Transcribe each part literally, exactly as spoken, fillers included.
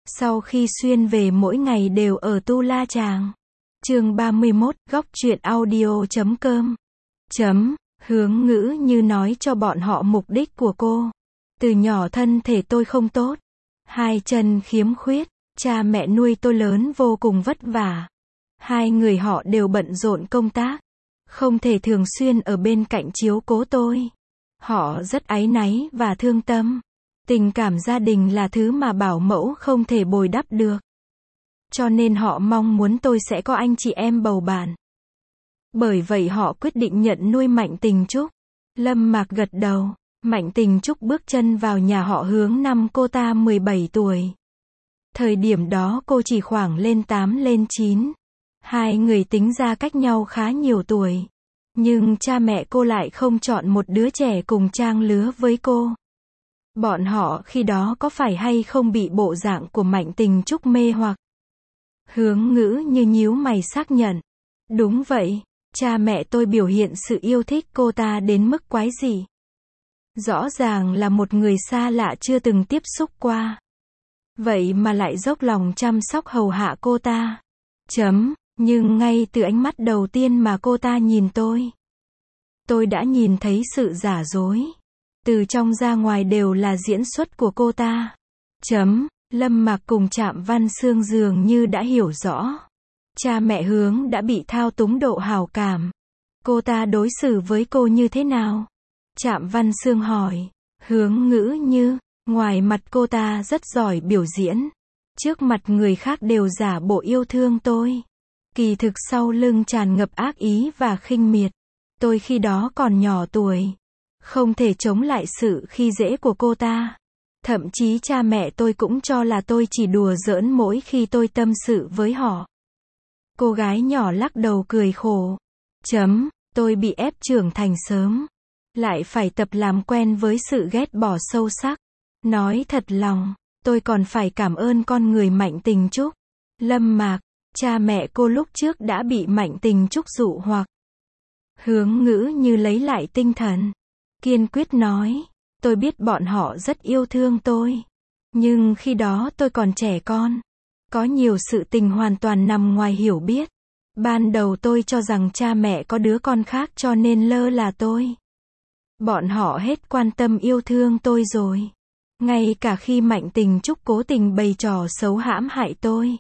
Sau khi xuyên về mỗi ngày đều ở Tu La Chàng. Chương ba mươi mốt, góc truyện audio chấm com. Chấm, Hướng Ngữ Như nói cho bọn họ mục đích của cô. Từ nhỏ thân thể tôi không tốt. Hai chân khiếm khuyết. Cha mẹ nuôi tôi lớn vô cùng vất vả. Hai người họ đều bận rộn công tác. Không thể thường xuyên ở bên cạnh chiếu cố tôi. Họ rất áy náy và thương tâm. Tình cảm gia đình là thứ mà bảo mẫu không thể bồi đắp được. Cho nên họ mong muốn tôi sẽ có anh chị em bầu bạn. Bởi vậy họ quyết định nhận nuôi Mạnh Tình Trúc. Lâm Mạc gật đầu. Mạnh Tình Trúc bước chân vào nhà họ Hướng năm cô ta mười bảy tuổi. Thời điểm đó cô chỉ khoảng lên tám lên chín. Hai người tính ra cách nhau khá nhiều tuổi. Nhưng cha mẹ cô lại không chọn một đứa trẻ cùng trang lứa với cô. Bọn họ khi đó có phải hay không bị bộ dạng của Mạnh Tình Trúc mê hoặc? Hướng Ngữ Như nhíu mày xác nhận. Đúng vậy, cha mẹ tôi biểu hiện sự yêu thích cô ta đến mức quái dị. Rõ ràng là một người xa lạ chưa từng tiếp xúc qua. Vậy mà lại dốc lòng chăm sóc hầu hạ cô ta. Chấm, nhưng ngay từ ánh mắt đầu tiên mà cô ta nhìn tôi, tôi đã nhìn thấy sự giả dối. Từ trong ra ngoài đều là diễn xuất của cô ta. Chấm, Lâm Mạc cùng Trạm Văn Xương dường như đã hiểu rõ. Cha mẹ Hướng đã bị thao túng độ hảo cảm. Cô ta đối xử với cô như thế nào? Trạm Văn Xương hỏi. Hướng Ngữ Như, ngoài mặt cô ta rất giỏi biểu diễn. Trước mặt người khác đều giả bộ yêu thương tôi. Kỳ thực sau lưng tràn ngập ác ý và khinh miệt. Tôi khi đó còn nhỏ tuổi. Không thể chống lại sự khi dễ của cô ta. Thậm chí cha mẹ tôi cũng cho là tôi chỉ đùa giỡn mỗi khi tôi tâm sự với họ. Cô gái nhỏ lắc đầu cười khổ. Chấm, tôi bị ép trưởng thành sớm. Lại phải tập làm quen với sự ghét bỏ sâu sắc. Nói thật lòng, tôi còn phải cảm ơn con người Mạnh Tình Trúc. Lâm Mạc, cha mẹ cô lúc trước đã bị Mạnh Tình Trúc dụ hoặc. Hướng Ngữ Như lấy lại tinh thần. Kiên quyết nói, tôi biết bọn họ rất yêu thương tôi. Nhưng khi đó tôi còn trẻ con. Có nhiều sự tình hoàn toàn nằm ngoài hiểu biết. Ban đầu tôi cho rằng cha mẹ có đứa con khác cho nên lơ là tôi. Bọn họ hết quan tâm yêu thương tôi rồi. Ngay cả khi Mạnh Tình Trúc cố tình bày trò xấu hãm hại tôi,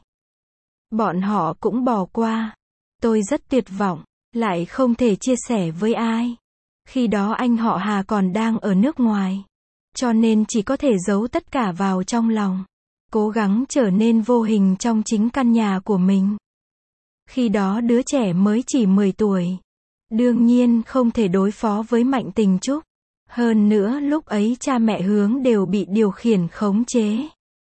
bọn họ cũng bỏ qua. Tôi rất tuyệt vọng, lại không thể chia sẻ với ai. Khi đó anh họ Hà còn đang ở nước ngoài. Cho nên chỉ có thể giấu tất cả vào trong lòng. Cố gắng trở nên vô hình trong chính căn nhà của mình. Khi đó đứa trẻ mới chỉ mười tuổi. Đương nhiên không thể đối phó với Mạnh Tình Trúc. Hơn nữa lúc ấy cha mẹ Hướng đều bị điều khiển khống chế.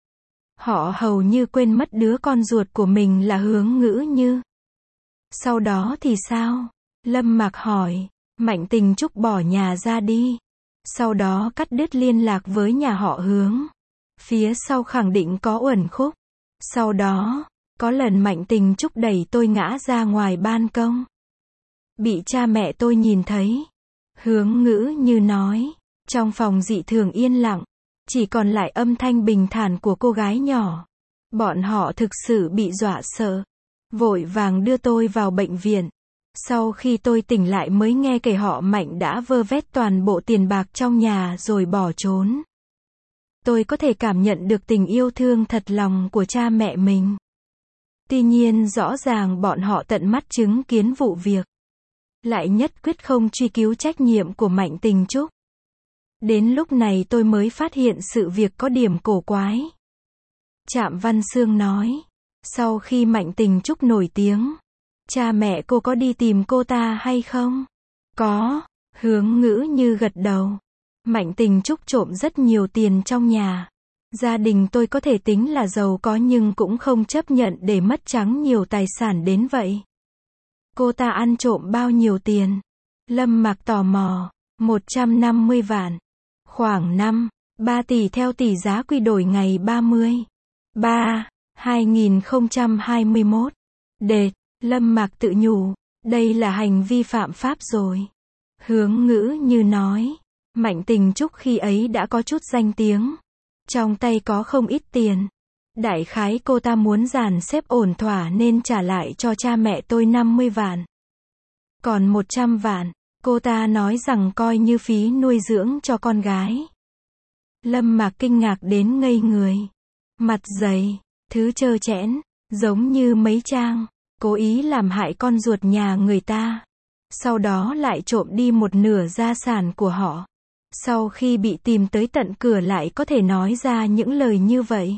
Họ hầu như quên mất đứa con ruột của mình là Hướng Ngữ Như. Sau đó thì sao? Lâm Mạc hỏi. Mạnh Tình Trúc bỏ nhà ra đi. Sau đó cắt đứt liên lạc với nhà họ Hướng. Phía sau khẳng định có uẩn khúc. Sau đó, có lần Mạnh Tình Trúc đẩy tôi ngã ra ngoài ban công. Bị cha mẹ tôi nhìn thấy. Hướng Ngữ Như nói. Trong phòng dị thường yên lặng. Chỉ còn lại âm thanh bình thản của cô gái nhỏ. Bọn họ thực sự bị dọa sợ. Vội vàng đưa tôi vào bệnh viện. Sau khi tôi tỉnh lại mới nghe kể họ Mạnh đã vơ vét toàn bộ tiền bạc trong nhà rồi bỏ trốn. Tôi có thể cảm nhận được tình yêu thương thật lòng của cha mẹ mình. Tuy nhiên rõ ràng bọn họ tận mắt chứng kiến vụ việc. Lại nhất quyết không truy cứu trách nhiệm của Mạnh Tình Trúc. Đến lúc này tôi mới phát hiện sự việc có điểm cổ quái. Trạm Văn Xương nói. Sau khi Mạnh Tình Trúc nổi tiếng, cha mẹ cô có đi tìm cô ta hay không? Có. Hướng Ngữ Như gật đầu. Mạnh Tình Trúc trộm rất nhiều tiền trong nhà. Gia đình tôi có thể tính là giàu có nhưng cũng không chấp nhận để mất trắng nhiều tài sản đến vậy. Cô ta ăn trộm bao nhiêu tiền? Lâm Mạc tò mò. một trăm năm mươi vạn. Khoảng năm, ba tỷ theo tỷ giá quy đổi ngày ba mươi. ba, hai nghìn không trăm hai mươi mốt. Đệt, Lâm Mạc tự nhủ. Đây là hành vi phạm pháp rồi. Hướng Ngữ Như nói. Mạnh Tình Trúc khi ấy đã có chút danh tiếng. Trong tay có không ít tiền. Đại khái cô ta muốn dàn xếp ổn thỏa nên trả lại cho cha mẹ tôi năm mươi vạn. Còn một trăm vạn, cô ta nói rằng coi như phí nuôi dưỡng cho con gái. Lâm Mạc kinh ngạc đến ngây người. Mặt dày, thứ trơ trẽn, giống như mấy trang, cố ý làm hại con ruột nhà người ta. Sau đó lại trộm đi một nửa gia sản của họ. Sau khi bị tìm tới tận cửa lại có thể nói ra những lời như vậy.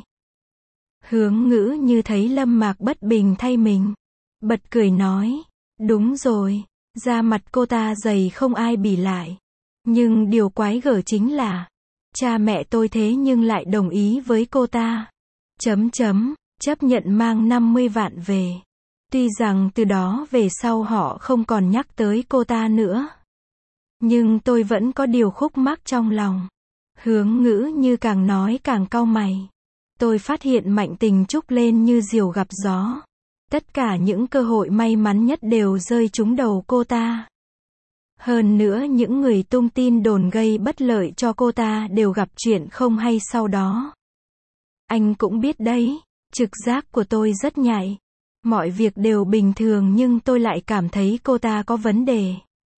Hướng Ngữ Như thấy Lâm Mạc bất bình thay mình. Bật cười nói, đúng rồi, da mặt cô ta dày không ai bì lại. Nhưng điều quái gở chính là, cha mẹ tôi thế nhưng lại đồng ý với cô ta. Chấm chấm, chấp nhận mang năm mươi vạn về. Tuy rằng từ đó về sau họ không còn nhắc tới cô ta nữa. Nhưng tôi vẫn có điều khúc mắc trong lòng. Hướng Ngữ Như càng nói càng cau mày. Tôi phát hiện Mạnh Tình Trúc lên như diều gặp gió. Tất cả những cơ hội may mắn nhất đều rơi trúng đầu cô ta. Hơn nữa những người tung tin đồn gây bất lợi cho cô ta đều gặp chuyện không hay sau đó. Anh cũng biết đấy, trực giác của tôi rất nhạy. Mọi việc đều bình thường nhưng tôi lại cảm thấy cô ta có vấn đề.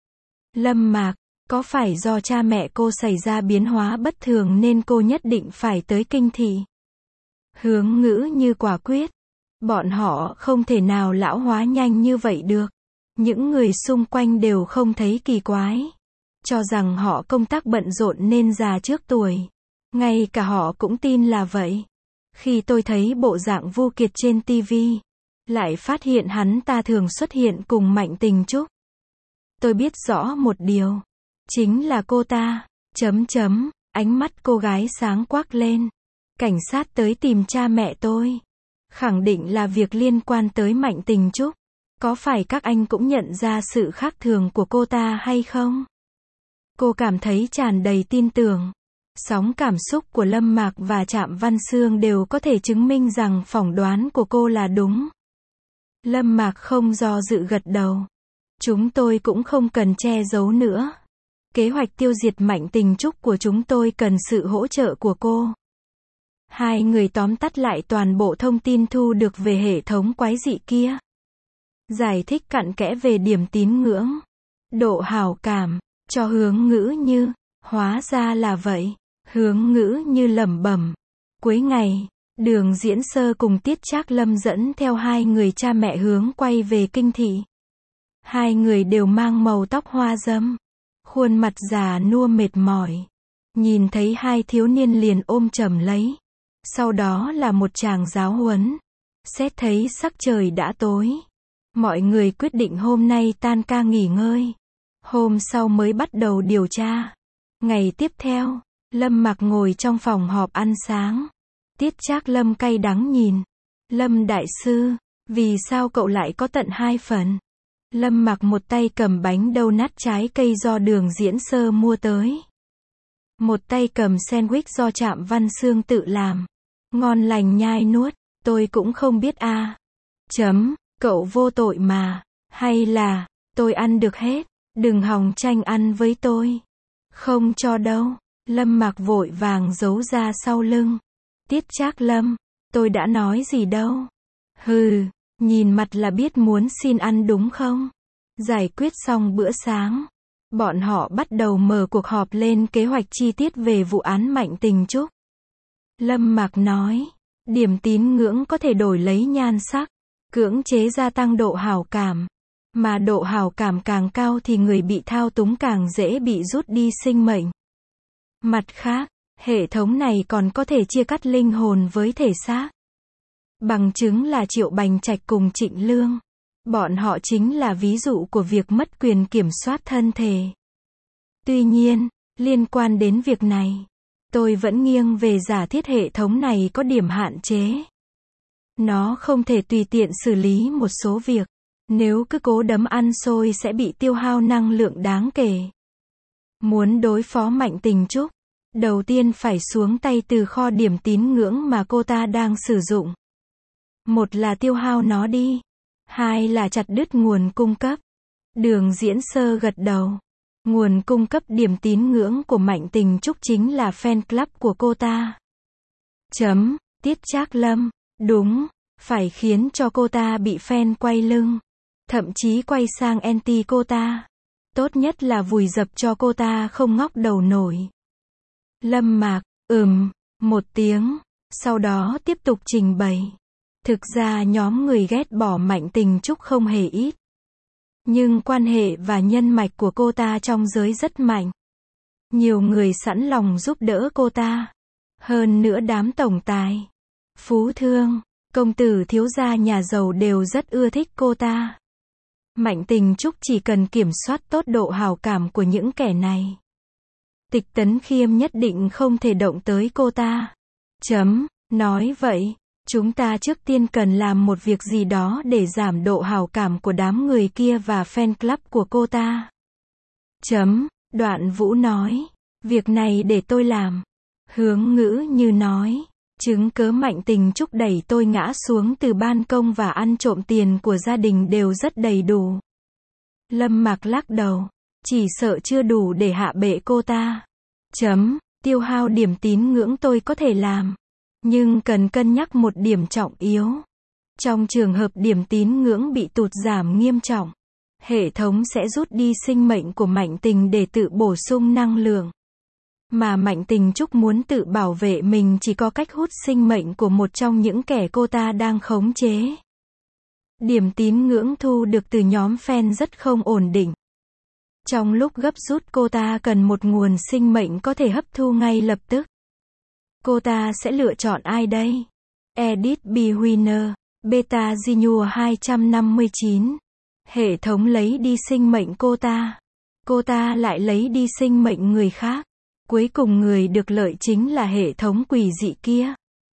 Lâm Mạc, có phải do cha mẹ cô xảy ra biến hóa bất thường nên cô nhất định phải tới kinh thị? Hướng Ngữ Như quả quyết. Bọn họ không thể nào lão hóa nhanh như vậy được. Những người xung quanh đều không thấy kỳ quái. Cho rằng họ công tác bận rộn nên già trước tuổi. Ngay cả họ cũng tin là vậy. Khi tôi thấy bộ dạng Vu Kiệt trên ti vi, lại phát hiện hắn ta thường xuất hiện cùng Mạnh Tình Trúc. Tôi biết rõ một điều. Chính là cô ta. Chấm chấm, ánh mắt cô gái sáng quắc lên. Cảnh sát tới tìm cha mẹ tôi. Khẳng định là việc liên quan tới Mạnh Tình Trúc. Có phải các anh cũng nhận ra sự khác thường của cô ta hay không? Cô cảm thấy tràn đầy tin tưởng. Sóng cảm xúc của Lâm Mạc và Trạm Văn Xương đều có thể chứng minh rằng phỏng đoán của cô là đúng. Lâm Mạc không do dự gật đầu. Chúng tôi cũng không cần che giấu nữa. Kế hoạch tiêu diệt Mạnh Tình Trúc của chúng tôi cần sự hỗ trợ của cô. Hai người tóm tắt lại toàn bộ thông tin thu được về hệ thống quái dị kia. Giải thích cặn kẽ về điểm tín ngưỡng, độ hảo cảm, cho Hướng Ngữ Như. Hóa ra là vậy. Hướng Ngữ Như lẩm bẩm. Cuối ngày, Đường Diễn Sơ cùng Tiết Trác Lâm dẫn theo hai người cha mẹ Hướng quay về kinh thị. Hai người đều mang màu tóc hoa dâm, khuôn mặt già nua mệt mỏi. Nhìn thấy hai thiếu niên liền ôm chầm lấy. Sau đó là một tràng giáo huấn. Xét thấy sắc trời đã tối, mọi người quyết định hôm nay tan ca nghỉ ngơi. Hôm sau mới bắt đầu điều tra. Ngày tiếp theo, Lâm Mạc ngồi trong phòng họp ăn sáng. Tiết Trác Lâm cay đắng nhìn. Lâm đại sư, vì sao cậu lại có tận hai phần? Lâm Mạc một tay cầm bánh donut trái cây do Đường Diễn Sơ mua tới. Một tay cầm sandwich do Trạm Văn Xương tự làm. Ngon lành nhai nuốt, tôi cũng không biết a. À. Chấm, cậu vô tội mà. Hay là, tôi ăn được hết, đừng hòng tranh ăn với tôi. Không cho đâu. Lâm Mạc vội vàng giấu ra sau lưng. Tiết Trác Lâm, tôi đã nói gì đâu. Hừ, nhìn mặt là biết muốn xin ăn đúng không? Giải quyết xong bữa sáng, bọn họ bắt đầu mở cuộc họp lên kế hoạch chi tiết về vụ án Mạnh Tình Trúc. Lâm Mạc nói, điểm tín ngưỡng có thể đổi lấy nhan sắc, cưỡng chế gia tăng độ hảo cảm. Mà độ hảo cảm càng cao thì người bị thao túng càng dễ bị rút đi sinh mệnh. Mặt khác, hệ thống này còn có thể chia cắt linh hồn với thể xác. Bằng chứng là Triệu Bành Trạch cùng Trịnh Lương. Bọn họ chính là ví dụ của việc mất quyền kiểm soát thân thể. Tuy nhiên, liên quan đến việc này, tôi vẫn nghiêng về giả thiết hệ thống này có điểm hạn chế. Nó không thể tùy tiện xử lý một số việc. Nếu cứ cố đấm ăn xôi sẽ bị tiêu hao năng lượng đáng kể. Muốn đối phó Mạnh Tình Trúc, đầu tiên phải xuống tay từ kho điểm tín ngưỡng mà cô ta đang sử dụng. Một là tiêu hao nó đi. Hai là chặt đứt nguồn cung cấp. Đường Diễn Sơ gật đầu. Nguồn cung cấp điểm tín ngưỡng của Mạnh Tình Trúc chính là fan club của cô ta. Chấm, Tiết Trác Lâm, đúng, phải khiến cho cô ta bị fan quay lưng. Thậm chí quay sang anti cô ta. Tốt nhất là vùi dập cho cô ta không ngóc đầu nổi. Lâm Mạc, ừm, một tiếng, sau đó tiếp tục trình bày. Thực ra nhóm người ghét bỏ Mạnh Tình Trúc không hề ít. Nhưng quan hệ và nhân mạch của cô ta trong giới rất mạnh. Nhiều người sẵn lòng giúp đỡ cô ta. Hơn nữa đám tổng tài, phú thương, công tử thiếu gia nhà giàu đều rất ưa thích cô ta. Mạnh Tình Trúc chỉ cần kiểm soát tốt độ hào cảm của những kẻ này. Tịch Tấn Khiêm nhất định không thể động tới cô ta. Chấm, nói vậy, chúng ta trước tiên cần làm một việc gì đó để giảm độ hào cảm của đám người kia và fan club của cô ta. Chấm, Đoạn Vũ nói, việc này để tôi làm. Hướng Ngữ Như nói, chứng cớ Mạnh Tình Trúc đẩy tôi ngã xuống từ ban công và ăn trộm tiền của gia đình đều rất đầy đủ. Lâm Mạc lắc đầu, chỉ sợ chưa đủ để hạ bệ cô ta. Chấm, tiêu hao điểm tín ngưỡng tôi có thể làm. Nhưng cần cân nhắc một điểm trọng yếu. Trong trường hợp điểm tín ngưỡng bị tụt giảm nghiêm trọng, hệ thống sẽ rút đi sinh mệnh của Mạnh Tình để tự bổ sung năng lượng. Mà Mạnh Tình Trúc muốn tự bảo vệ mình chỉ có cách hút sinh mệnh của một trong những kẻ cô ta đang khống chế. Điểm tín ngưỡng thu được từ nhóm fan rất không ổn định. Trong lúc gấp rút cô ta cần một nguồn sinh mệnh có thể hấp thu ngay lập tức. Cô ta sẽ lựa chọn ai đây? Edith B. Winner, Beta Genu hai năm chín. Hệ thống lấy đi sinh mệnh cô ta. Cô ta lại lấy đi sinh mệnh người khác. Cuối cùng người được lợi chính là hệ thống quỷ dị kia.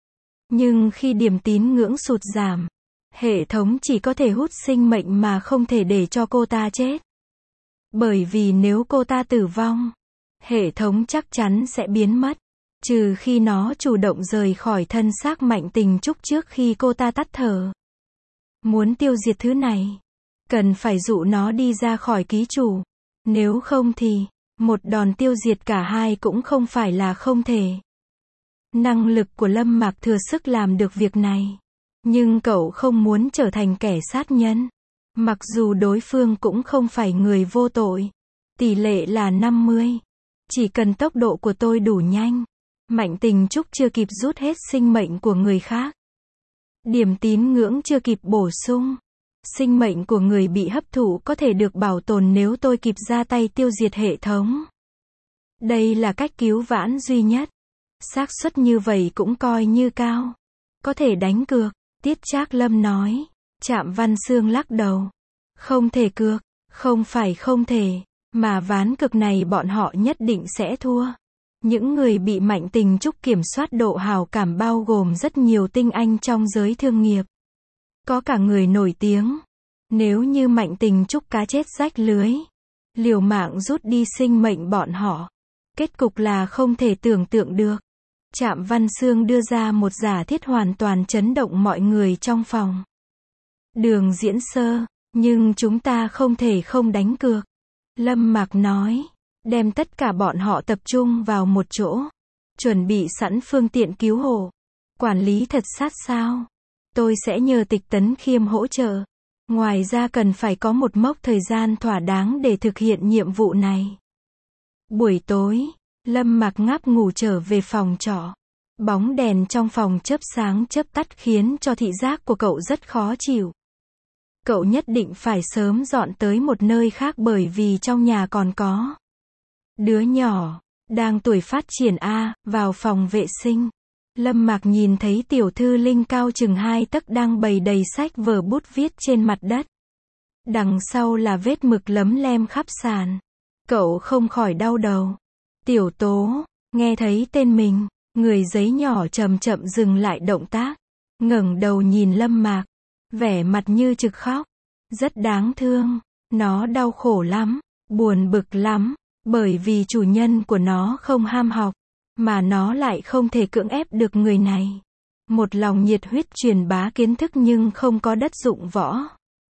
Nhưng khi điểm tín ngưỡng sụt giảm, hệ thống chỉ có thể hút sinh mệnh mà không thể để cho cô ta chết. Bởi vì nếu cô ta tử vong, hệ thống chắc chắn sẽ biến mất. Trừ khi nó chủ động rời khỏi thân xác Mạnh Tình Trúc trước khi cô ta tắt thở. Muốn tiêu diệt thứ này, cần phải dụ nó đi ra khỏi ký chủ. Nếu không thì, một đòn tiêu diệt cả hai cũng không phải là không thể. Năng lực của Lâm Mạc thừa sức làm được việc này. Nhưng cậu không muốn trở thành kẻ sát nhân. Mặc dù đối phương cũng không phải người vô tội. Tỷ lệ là năm mươi. Chỉ cần tốc độ của tôi đủ nhanh, Mạnh Tình Trúc chưa kịp rút hết sinh mệnh của người khác. Điểm tín ngưỡng chưa kịp bổ sung. Sinh mệnh của người bị hấp thụ có thể được bảo tồn nếu tôi kịp ra tay tiêu diệt hệ thống. Đây là cách cứu vãn duy nhất. Xác suất như vậy cũng coi như cao. Có thể đánh cược, Tiết Trác Lâm nói. Trạm Văn Xương lắc đầu. Không thể cược, không phải không thể, mà ván cược này bọn họ nhất định sẽ thua. Những người bị Mạnh Tình Trúc kiểm soát độ hào cảm bao gồm rất nhiều tinh anh trong giới thương nghiệp. Có cả người nổi tiếng. Nếu như Mạnh Tình Trúc cá chết rách lưới, liều mạng rút đi sinh mệnh bọn họ, kết cục là không thể tưởng tượng được. Trạm Văn Xương đưa ra một giả thiết hoàn toàn chấn động mọi người trong phòng. Đường Diễn Sơ, nhưng chúng ta không thể không đánh cược. Lâm Mạc nói, đem tất cả bọn họ tập trung vào một chỗ, chuẩn bị sẵn phương tiện cứu hộ. Quản lý thật sát sao? Tôi sẽ nhờ Tịch Tấn Khiêm hỗ trợ. Ngoài ra cần phải có một mốc thời gian thỏa đáng để thực hiện nhiệm vụ này. Buổi tối, Lâm Mạc ngáp ngủ trở về phòng trọ. Bóng đèn trong phòng chớp sáng chớp tắt khiến cho thị giác của cậu rất khó chịu. Cậu nhất định phải sớm dọn tới một nơi khác bởi vì trong nhà còn có đứa nhỏ, đang tuổi phát triển A, vào phòng vệ sinh. Lâm Mạc nhìn thấy tiểu thư Linh cao chừng hai tấc đang bày đầy sách vở bút viết trên mặt đất. Đằng sau là vết mực lấm lem khắp sàn. Cậu không khỏi đau đầu. Tiểu Tố, nghe thấy tên mình, người giấy nhỏ chậm chậm dừng lại động tác. Ngẩng đầu nhìn Lâm Mạc, vẻ mặt như trực khóc. Rất đáng thương, nó đau khổ lắm, buồn bực lắm, bởi vì chủ nhân của nó không ham học, mà nó lại không thể cưỡng ép được người này. Một lòng nhiệt huyết truyền bá kiến thức nhưng không có đất dụng võ.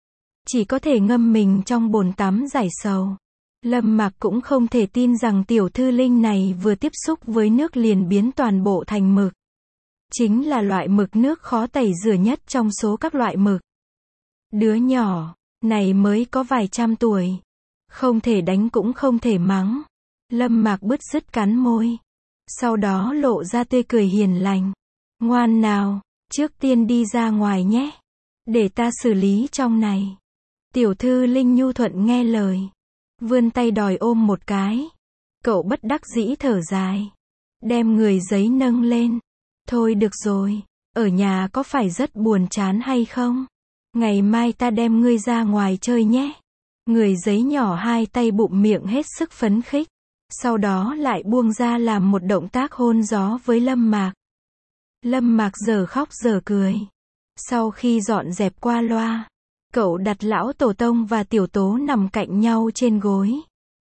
Chỉ có thể ngâm mình trong bồn tắm giải sầu. Lâm Mạc cũng không thể tin rằng tiểu thư Linh này vừa tiếp xúc với nước liền biến toàn bộ thành mực. Chính là loại mực nước khó tẩy rửa nhất trong số các loại mực. Đứa nhỏ này mới có vài trăm tuổi. Không thể đánh cũng không thể mắng. Lâm Mạc bứt rứt cắn môi. Sau đó lộ ra tươi cười hiền lành. Ngoan nào, trước tiên đi ra ngoài nhé. Để ta xử lý trong này. Tiểu thư Linh nhu thuận nghe lời. Vươn tay đòi ôm một cái. Cậu bất đắc dĩ thở dài. Đem người giấy nâng lên. Thôi được rồi, ở nhà có phải rất buồn chán hay không? Ngày mai ta đem ngươi ra ngoài chơi nhé. Người giấy nhỏ hai tay bụm miệng hết sức phấn khích. Sau đó lại buông ra làm một động tác hôn gió với Lâm Mạc. Lâm Mạc giờ khóc giờ cười. Sau khi dọn dẹp qua loa, cậu đặt lão tổ tông và tiểu tố nằm cạnh nhau trên gối.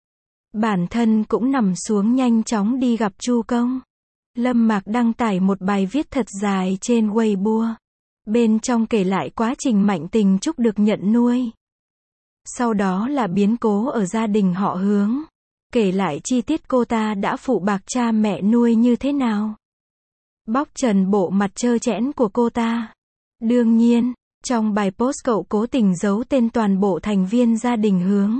Bản thân cũng nằm xuống nhanh chóng đi gặp Chu Công. Lâm Mạc đăng tải một bài viết thật dài trên Weibo. Bên trong kể lại quá trình Mạnh Tình Trúc được nhận nuôi. Sau đó là biến cố ở gia đình họ Hướng. Kể lại chi tiết cô ta đã phụ bạc cha mẹ nuôi như thế nào. Bóc trần bộ mặt trơ trẽn của cô ta. Đương nhiên, trong bài post cậu cố tình giấu tên toàn bộ thành viên gia đình Hướng.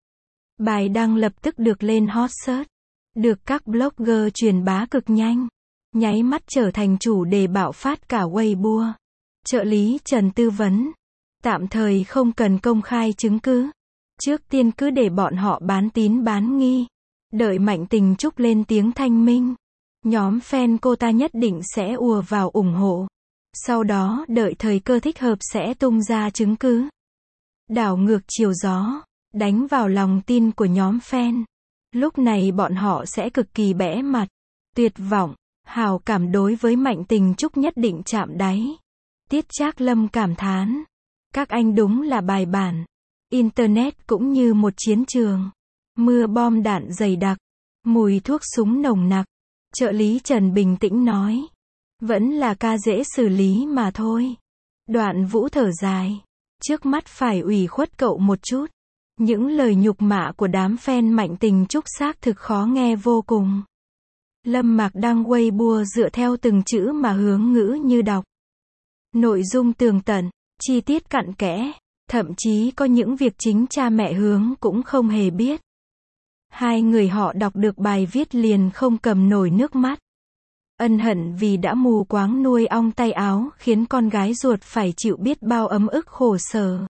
Bài đăng lập tức được lên hot search. Được các blogger truyền bá cực nhanh. Nháy mắt trở thành chủ đề bạo phát cả Weibo. Trợ lý Trần tư vấn. Tạm thời không cần công khai chứng cứ. Trước tiên cứ để bọn họ bán tín bán nghi. Đợi Mạnh Tình Trúc lên tiếng thanh minh. Nhóm fan cô ta nhất định sẽ ùa vào ủng hộ. Sau đó đợi thời cơ thích hợp sẽ tung ra chứng cứ. Đảo ngược chiều gió. Đánh vào lòng tin của nhóm fan. Lúc này bọn họ sẽ cực kỳ bẽ mặt. Tuyệt vọng. Hào cảm đối với Mạnh Tình Trúc nhất định chạm đáy. Tiết Trác Lâm cảm thán. Các anh đúng là bài bản. Internet cũng như một chiến trường. Mưa bom đạn dày đặc. Mùi thuốc súng nồng nặc. Trợ lý Trần bình tĩnh nói. Vẫn là ca dễ xử lý mà thôi. Đoạn Vũ thở dài. Trước mắt phải ủy khuất cậu một chút. Những lời nhục mạ của đám fan Mạnh Tình Trúc xác thực khó nghe vô cùng. Lâm Mạc đăng Weibo dựa theo từng chữ mà Hướng Ngữ như đọc. Nội dung tường tận, chi tiết cặn kẽ, thậm chí có những việc chính cha mẹ Hướng cũng không hề biết. Hai người họ đọc được bài viết liền không cầm nổi nước mắt. Ân hận vì đã mù quáng nuôi ong tay áo khiến con gái ruột phải chịu biết bao ấm ức khổ sở.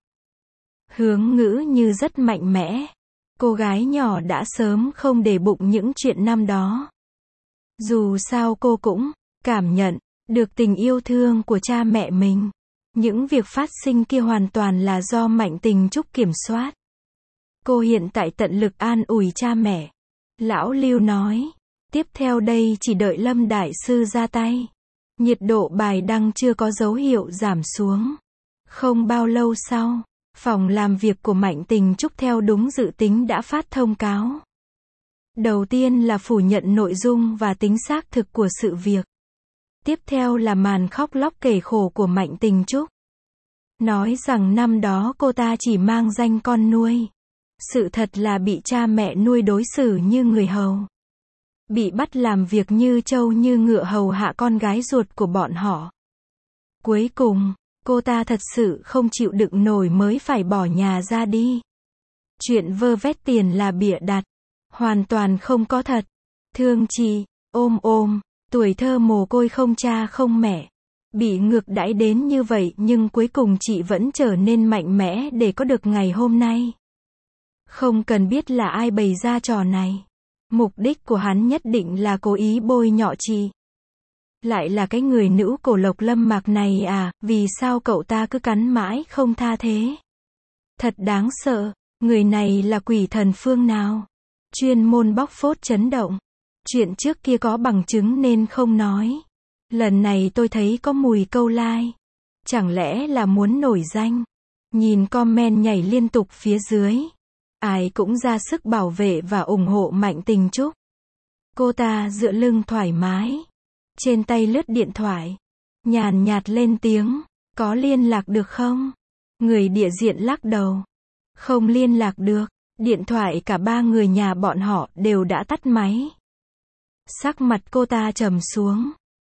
Hướng Ngữ như rất mạnh mẽ. Cô gái nhỏ đã sớm không để bụng những chuyện năm đó. Dù sao cô cũng cảm nhận được tình yêu thương của cha mẹ mình. Những việc phát sinh kia hoàn toàn là do Mạnh Tình Trúc kiểm soát. Cô hiện tại tận lực an ủi cha mẹ. Lão Lưu nói, tiếp theo đây chỉ đợi Lâm Đại Sư ra tay. Nhiệt độ bài đăng chưa có dấu hiệu giảm xuống. Không bao lâu sau, phòng làm việc của Mạnh Tình Trúc theo đúng dự tính đã phát thông cáo. Đầu tiên là phủ nhận nội dung và tính xác thực của sự việc. Tiếp theo là màn khóc lóc kể khổ của Mạnh Tình Trúc. Nói rằng năm đó cô ta chỉ mang danh con nuôi. Sự thật là bị cha mẹ nuôi đối xử như người hầu. Bị bắt làm việc như trâu như ngựa hầu hạ con gái ruột của bọn họ. Cuối cùng, cô ta thật sự không chịu đựng nổi mới phải bỏ nhà ra đi. Chuyện vơ vét tiền là bịa đặt. Hoàn toàn không có thật. Thương chị, ôm ôm, tuổi thơ mồ côi không cha không mẹ. Bị ngược đãi đến như vậy nhưng cuối cùng chị vẫn trở nên mạnh mẽ để có được ngày hôm nay. Không cần biết là ai bày ra trò này. Mục đích của hắn nhất định là cố ý bôi nhọ chị. Lại là cái người nữ cổ Lộc Lâm Mạc này à, vì sao cậu ta cứ cắn mãi không tha thế? Thật đáng sợ, người này là quỷ thần phương nào? Chuyên môn bóc phốt chấn động. Chuyện trước kia có bằng chứng nên không nói. Lần này tôi thấy có mùi câu like. Chẳng lẽ là muốn nổi danh? Nhìn comment nhảy liên tục phía dưới. Ai cũng ra sức bảo vệ và ủng hộ Mạnh Tình Trúc. Cô ta dựa lưng thoải mái. Trên tay lướt điện thoại. Nhàn nhạt lên tiếng. Có liên lạc được không? Người địa diện lắc đầu. Không liên lạc được. Điện thoại cả ba người nhà bọn họ đều đã tắt máy. Sắc mặt cô ta trầm xuống.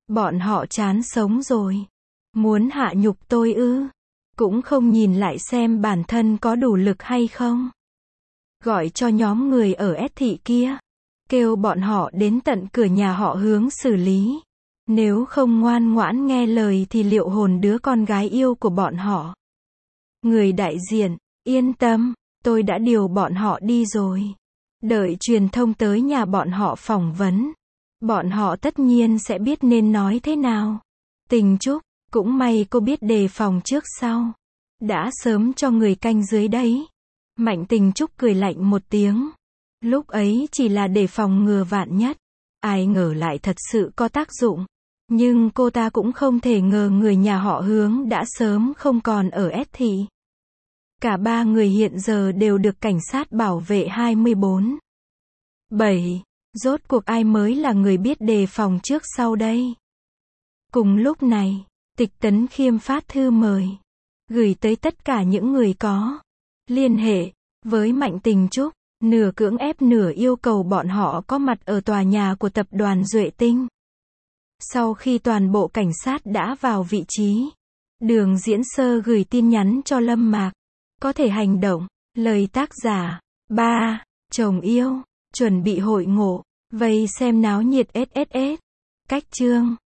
Bọn họ chán sống rồi. Muốn hạ nhục tôi ư? Cũng không nhìn lại xem bản thân có đủ lực hay không. Gọi cho nhóm người ở S thị kia. Kêu bọn họ đến tận cửa nhà họ Hướng xử lý. Nếu không ngoan ngoãn nghe lời thì liệu hồn đứa con gái yêu của bọn họ. Người đại diện, yên tâm, tôi đã điều bọn họ đi rồi. Đợi truyền thông tới nhà bọn họ phỏng vấn. Bọn họ tất nhiên sẽ biết nên nói thế nào. Tình Trúc, cũng may cô biết đề phòng trước sau. Đã sớm cho người canh dưới đấy. Mạnh Tình Trúc cười lạnh một tiếng. Lúc ấy chỉ là để phòng ngừa vạn nhất. Ai ngờ lại thật sự có tác dụng. Nhưng cô ta cũng không thể ngờ người nhà họ Hướng đã sớm không còn ở S thị. Cả ba người hiện giờ đều được cảnh sát bảo vệ hai mươi bốn bảy. Rốt cuộc ai mới là người biết đề phòng trước sau đây? Cùng lúc này, Tịch Tấn Khiêm phát thư mời. Gửi tới tất cả những người có liên hệ với Mạnh Tình Trúc. Nửa cưỡng ép nửa yêu cầu bọn họ có mặt ở tòa nhà của tập đoàn Duệ Tinh. Sau khi toàn bộ cảnh sát đã vào vị trí, Đường Diễn Sơ gửi tin nhắn cho Lâm Mạc. Có thể hành động. Lời tác giả. ba. Chồng yêu. Chuẩn bị hội ngộ. Vây xem náo nhiệt ét ét ét. Cách chương.